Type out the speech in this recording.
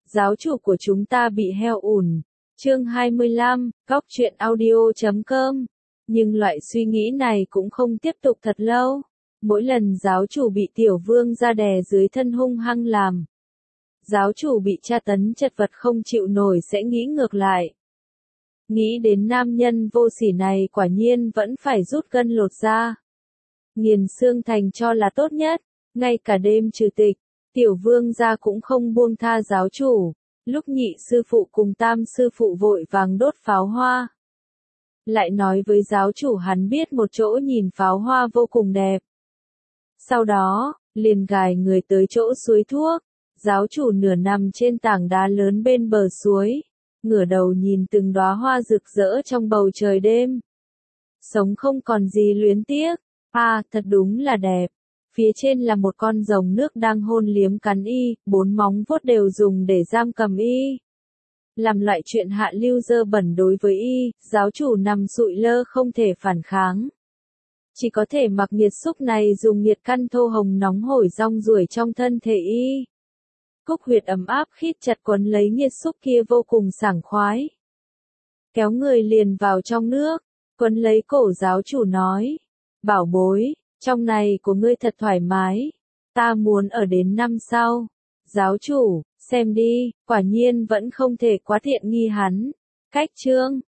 giáo chủ của chúng ta bị heo ủn. Chương 25, goctruyện.audio.com. Nhưng loại suy nghĩ này cũng không tiếp tục thật lâu. Mỗi lần giáo chủ bị tiểu vương ra đè dưới thân hung hăng làm. Giáo chủ bị tra tấn chật vật không chịu nổi sẽ nghĩ ngược lại. Nghĩ đến nam nhân vô sỉ này quả nhiên vẫn phải rút gân lột da. Nghiền xương thành cho là tốt nhất, ngay cả đêm trừ tịch, tiểu vương gia cũng không buông tha giáo chủ. Lúc nhị sư phụ cùng tam sư phụ vội vàng đốt pháo hoa. Lại nói với giáo chủ hắn biết một chỗ nhìn pháo hoa vô cùng đẹp. Sau đó, liền gài người tới chỗ suối thuốc. Giáo chủ nửa nằm trên tảng đá lớn bên bờ suối, ngửa đầu nhìn từng đóa hoa rực rỡ trong bầu trời đêm. Sống không còn gì luyến tiếc, thật đúng là đẹp. Phía trên là một con rồng nước đang hôn liếm cắn y, 4 móng vuốt đều dùng để giam cầm y. Làm loại chuyện hạ lưu dơ bẩn đối với y, giáo chủ nằm sụi lơ không thể phản kháng. Chỉ có thể mặc nhiệt xúc này dùng nhiệt căn thô hồng nóng hổi rong ruổi trong thân thể y. Cúc huyệt ấm áp khít chặt quấn lấy nhiệt xúc kia vô cùng sảng khoái. Kéo người liền vào trong nước, quấn lấy cổ giáo chủ nói. Bảo bối, trong này của ngươi thật thoải mái. Ta muốn ở đến năm sau. Giáo chủ, xem đi, quả nhiên vẫn không thể quá tiện nghi hắn. Cách chương